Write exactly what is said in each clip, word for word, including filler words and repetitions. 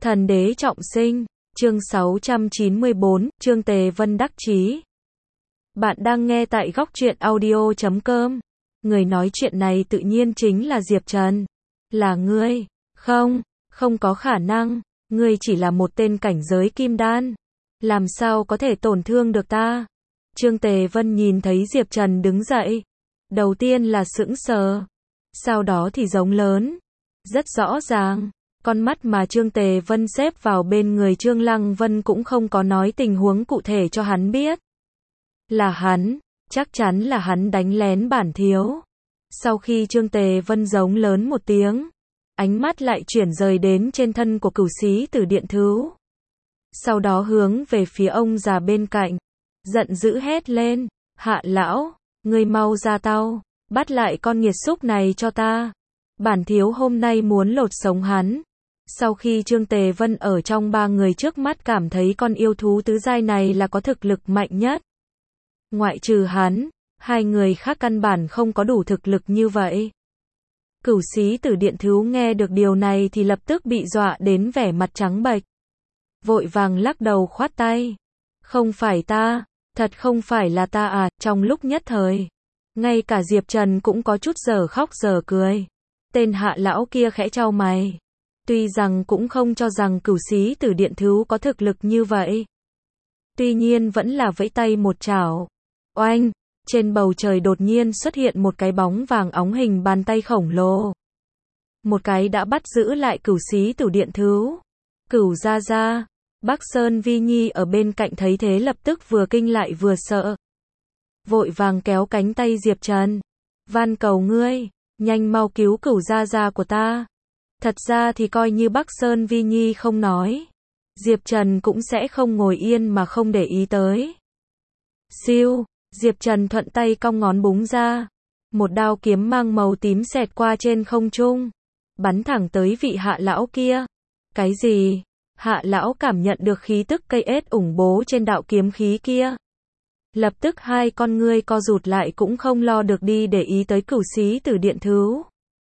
Thần đế trọng sinh, chương sáu trăm chín mươi bốn, Trương Tề Vân đắc chí. Bạn đang nghe tại góc truyện audio chấm com. Người nói chuyện này tự nhiên chính là Diệp Trần. Là ngươi? Không, không có khả năng, ngươi chỉ là một tên cảnh giới kim đan. Làm sao có thể tổn thương được ta? Trương Tề Vân nhìn thấy Diệp Trần đứng dậy. Đầu tiên là sững sờ. Sau đó thì giống lớn. Rất rõ ràng. Con mắt mà Trương Tề Vân xếp vào bên người Trương Lăng Vân cũng không có nói tình huống cụ thể cho hắn biết. Là hắn, chắc chắn là hắn đánh lén bản thiếu. Sau khi Trương Tề Vân giống lớn một tiếng, ánh mắt lại chuyển rời đến trên thân của Cửu Xí Tử Điện Thứu. Sau đó hướng về phía ông già bên cạnh, giận dữ hét lên, Hạ lão, ngươi mau ra tao, bắt lại con nghiệt xúc này cho ta. Bản thiếu hôm nay muốn lột sống hắn. Sau khi Trương Tề Vân ở trong ba người trước mắt cảm thấy con yêu thú tứ giai này là có thực lực mạnh nhất. Ngoại trừ hắn, hai người khác căn bản không có đủ thực lực như vậy. Cửu Xí Tử Điện Thứu nghe được điều này thì lập tức bị dọa đến vẻ mặt trắng bệch. Vội vàng lắc đầu khoát tay. Không phải ta, thật không phải là ta à, trong lúc nhất thời. Ngay cả Diệp Trần cũng có chút giờ khóc giờ cười. Tên Hạ lão kia khẽ chau mày. Tuy rằng cũng không cho rằng Cửu Xí Tử Điện Thứu có thực lực như vậy. Tuy nhiên vẫn là vẫy tay một chảo. Oanh, trên bầu trời đột nhiên xuất hiện một cái bóng vàng óng hình bàn tay khổng lồ. Một cái đã bắt giữ lại Cửu Xí Tử Điện Thứu. Cửu gia gia, Bắc Sơn Vi Nhi ở bên cạnh thấy thế lập tức vừa kinh lại vừa sợ. Vội vàng kéo cánh tay Diệp Trần. Van cầu ngươi, nhanh mau cứu Cửu gia gia của ta. Thật ra thì coi như Bắc Sơn Vi Nhi không nói, Diệp Trần cũng sẽ không ngồi yên mà không để ý tới. Siêu, Diệp Trần thuận tay cong ngón búng ra. Một đao kiếm mang màu tím xẹt qua trên không trung, bắn thẳng tới vị Hạ lão kia. Cái gì? Hạ lão cảm nhận được khí tức cây ết ủng bố trên đạo kiếm khí kia. Lập tức hai con ngươi co rụt lại cũng không lo được đi để ý tới Cửu Xí Tử Điện Thứu.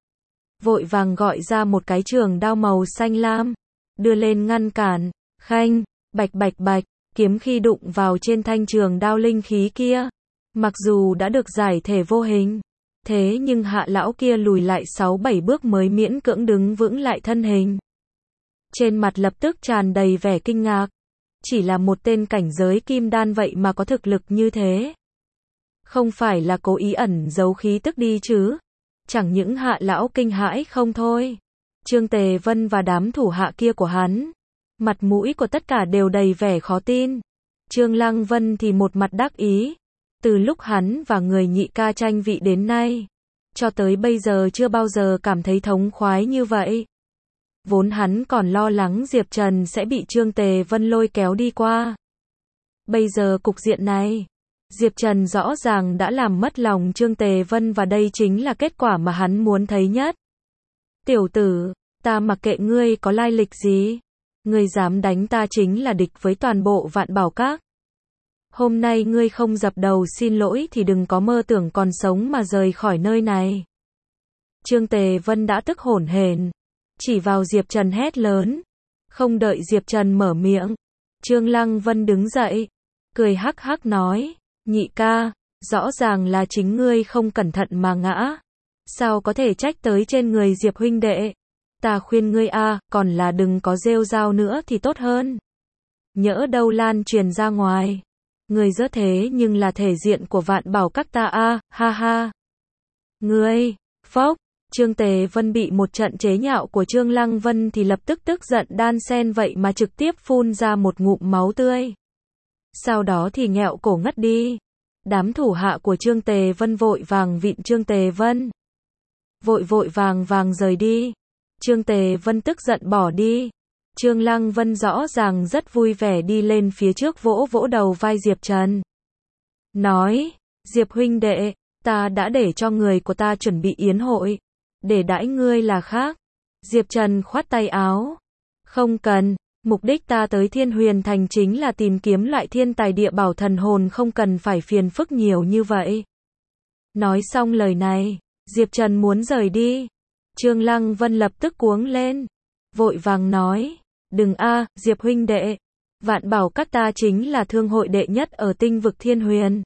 Vội vàng gọi ra một cái trường đao màu xanh lam, đưa lên ngăn cản. Khanh, bạch bạch bạch, kiếm khi đụng vào trên thanh trường đao linh khí kia. Mặc dù đã được giải thể vô hình, thế nhưng Hạ lão kia lùi lại sáu bảy bước mới miễn cưỡng đứng vững lại thân hình. Trên mặt lập tức tràn đầy vẻ kinh ngạc. Chỉ là một tên cảnh giới kim đan vậy mà có thực lực như thế. Không phải là cố ý ẩn giấu khí tức đi chứ? Chẳng những Hạ lão kinh hãi không thôi. Trương Tề Vân và đám thủ hạ kia của hắn, mặt mũi của tất cả đều đầy vẻ khó tin. Trương Lăng Vân thì một mặt đắc ý. Từ lúc hắn và người nhị ca tranh vị đến nay, cho tới bây giờ chưa bao giờ cảm thấy thống khoái như vậy. Vốn hắn còn lo lắng Diệp Trần sẽ bị Trương Tề Vân lôi kéo đi qua. Bây giờ cục diện này, Diệp Trần rõ ràng đã làm mất lòng Trương Tề Vân và đây chính là kết quả mà hắn muốn thấy nhất. Tiểu tử, ta mặc kệ ngươi có lai lịch gì, ngươi dám đánh ta chính là địch với toàn bộ Vạn Bảo Các. Hôm nay ngươi không dập đầu xin lỗi thì đừng có mơ tưởng còn sống mà rời khỏi nơi này. Trương Tề Vân đã tức hổn hển, chỉ vào Diệp Trần hét lớn. Không đợi Diệp Trần mở miệng, Trương Lăng Vân đứng dậy, cười hắc hắc nói, nhị ca, rõ ràng là chính ngươi không cẩn thận mà ngã. Sao có thể trách tới trên người Diệp huynh đệ? Ta khuyên ngươi a, còn là đừng có rêu rao nữa thì tốt hơn. Nhỡ đâu lan truyền ra ngoài. Ngươi dỡ thế nhưng là thể diện của Vạn Bảo Các ta a, ha ha. Ngươi, phốc. Trương Tề Vân bị một trận chế nhạo của Trương Lăng Vân thì lập tức tức giận đan sen vậy mà trực tiếp phun ra một ngụm máu tươi. Sau đó thì nghẹo cổ ngất đi. Đám thủ hạ của Trương Tề Vân vội vàng vịn Trương Tề Vân. Vội vội vàng vàng rời đi. Trương Tề Vân tức giận bỏ đi. Trương Lăng Vân rõ ràng rất vui vẻ đi lên phía trước vỗ vỗ đầu vai Diệp Trần. Nói, Diệp huynh đệ, ta đã để cho người của ta chuẩn bị yến hội. Để đãi ngươi là khác. Diệp Trần khoát tay áo. Không cần, mục đích ta tới Thiên Huyền Thành chính là tìm kiếm loại thiên tài địa bảo thần hồn, không cần phải phiền phức nhiều như vậy. Nói xong lời này, Diệp Trần muốn rời đi. Trương Lăng Vân lập tức cuống lên. Vội vàng nói, Đừng a, Diệp huynh đệ. Vạn bảo các ta chính là thương hội đệ nhất ở tinh vực Thiên Huyền.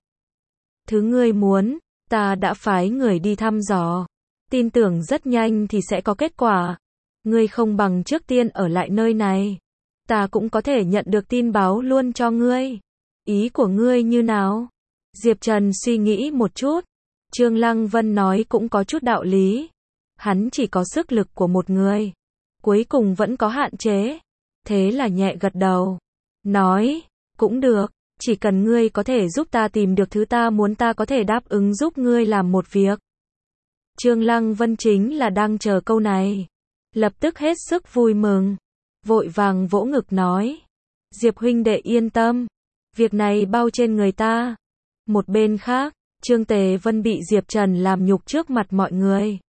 Thứ ngươi muốn, ta đã phái người đi thăm dò. Tin tưởng rất nhanh thì sẽ có kết quả. Ngươi không bằng trước tiên ở lại nơi này. Ta cũng có thể nhận được tin báo luôn cho ngươi. Ý của ngươi như nào? Diệp Trần suy nghĩ một chút. Trương Lăng Vân nói cũng có chút đạo lý. Hắn chỉ có sức lực của một người. Cuối cùng vẫn có hạn chế. Thế là nhẹ gật đầu. Nói, cũng được. Chỉ cần ngươi có thể giúp ta tìm được thứ ta muốn, ta có thể đáp ứng giúp ngươi làm một việc. Trương Lăng Vân chính là đang chờ câu này. Lập tức hết sức vui mừng. Vội vàng vỗ ngực nói. Diệp huynh đệ yên tâm. Việc này bao trên người ta. Một bên khác, Trương Tề Vân bị Diệp Trần làm nhục trước mặt mọi người.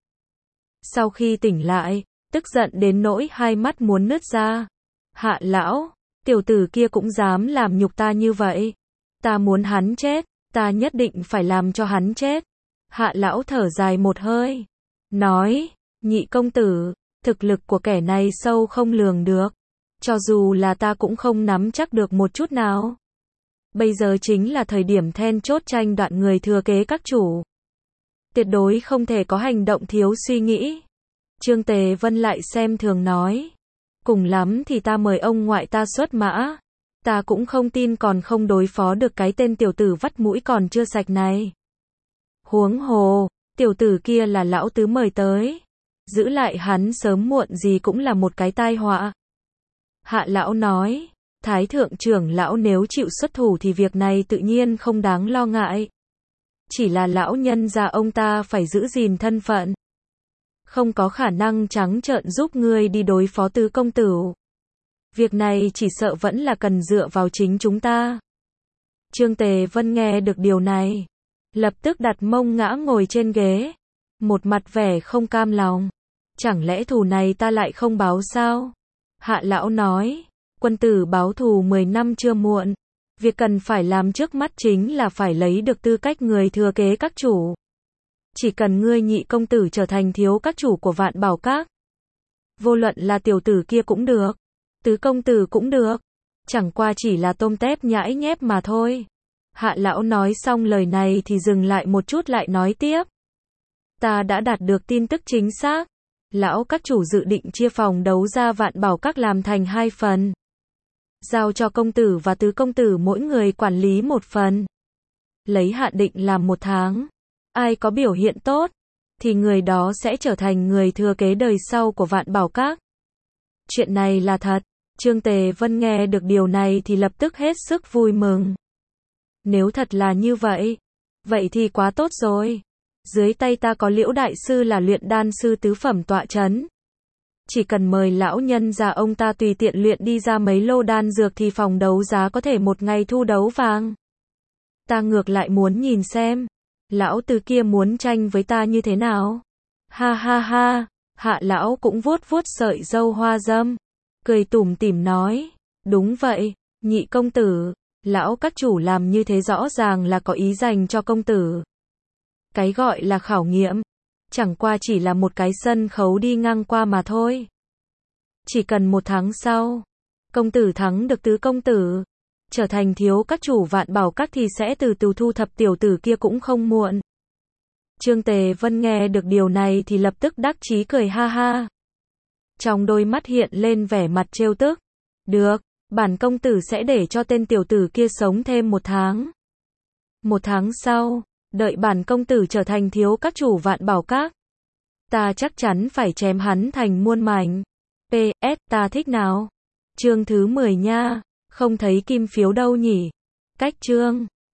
Sau khi tỉnh lại, tức giận đến nỗi hai mắt muốn nứt ra. Hạ lão, tiểu tử kia cũng dám làm nhục ta như vậy. Ta muốn hắn chết, ta nhất định phải làm cho hắn chết. Hạ lão thở dài một hơi. Nói, nhị công tử, thực lực của kẻ này sâu không lường được. Cho dù là ta cũng không nắm chắc được một chút nào. Bây giờ chính là thời điểm then chốt tranh đoạt người thừa kế các chủ. Tuyệt đối không thể có hành động thiếu suy nghĩ. Trương Tề Vân lại xem thường nói. Cùng lắm thì ta mời ông ngoại ta xuất mã. Ta cũng không tin còn không đối phó được cái tên tiểu tử vắt mũi còn chưa sạch này. Huống hồ, tiểu tử kia là lão tứ mời tới. Giữ lại hắn sớm muộn gì cũng là một cái tai họa. Hạ lão nói. Thái thượng trưởng lão nếu chịu xuất thủ thì việc này tự nhiên không đáng lo ngại. Chỉ là lão nhân gia ông ta phải giữ gìn thân phận. Không có khả năng trắng trợn giúp ngươi đi đối phó tứ công tử. Việc này chỉ sợ vẫn là cần dựa vào chính chúng ta. Trương Tề Vân nghe được điều này. Lập tức đặt mông ngã ngồi trên ghế. Một mặt vẻ không cam lòng. Chẳng lẽ thù này ta lại không báo sao? Hạ lão nói. Quân tử báo thù mười năm chưa muộn. Việc cần phải làm trước mắt chính là phải lấy được tư cách người thừa kế các chủ. Chỉ cần ngươi nhị công tử trở thành thiếu các chủ của Vạn Bảo Các. Vô luận là tiểu tử kia cũng được. Tứ công tử cũng được. Chẳng qua chỉ là tôm tép nhãi nhép mà thôi. Hạ lão nói xong lời này thì dừng lại một chút lại nói tiếp. Ta đã đạt được tin tức chính xác. Lão các chủ dự định chia phòng đấu ra Vạn Bảo Các làm thành hai phần. Giao cho công tử và tứ công tử mỗi người quản lý một phần. Lấy hạn định làm một tháng. Ai có biểu hiện tốt, thì người đó sẽ trở thành người thừa kế đời sau của Vạn Bảo Các. Chuyện này là thật. Trương Tề Vân nghe được điều này thì lập tức hết sức vui mừng. Nếu thật là như vậy, vậy thì quá tốt rồi. Dưới tay ta có Liễu đại sư là luyện đan sư tứ phẩm tọa chấn. Chỉ cần mời lão nhân già ông ta tùy tiện luyện đi ra mấy lô đan dược thì phòng đấu giá có thể một ngày thu đấu vàng. Ta ngược lại muốn nhìn xem, lão tứ kia muốn tranh với ta như thế nào. Ha ha ha, Hạ lão cũng vuốt vuốt sợi râu hoa râm, cười tủm tỉm nói, đúng vậy, nhị công tử, lão các chủ làm như thế rõ ràng là có ý dành cho công tử. Cái gọi là khảo nghiệm, chẳng qua chỉ là một cái sân khấu đi ngang qua mà thôi. Chỉ cần một tháng sau, công tử thắng được tứ công tử, trở thành thiếu các chủ Vạn Bảo Các thì sẽ từ từ thu thập tiểu tử kia cũng không muộn. Trương Tề Vân nghe được điều này thì lập tức đắc chí cười ha ha. Trong đôi mắt hiện lên vẻ mặt trêu tức. Được, bản công tử sẽ để cho tên tiểu tử kia sống thêm một tháng. Một tháng sau, đợi bản công tử trở thành thiếu các chủ Vạn Bảo Các, ta chắc chắn phải chém hắn thành muôn mảnh. pê ét ta thích nào? Chương thứ mười nha, không thấy kim phiếu đâu nhỉ? Cách chương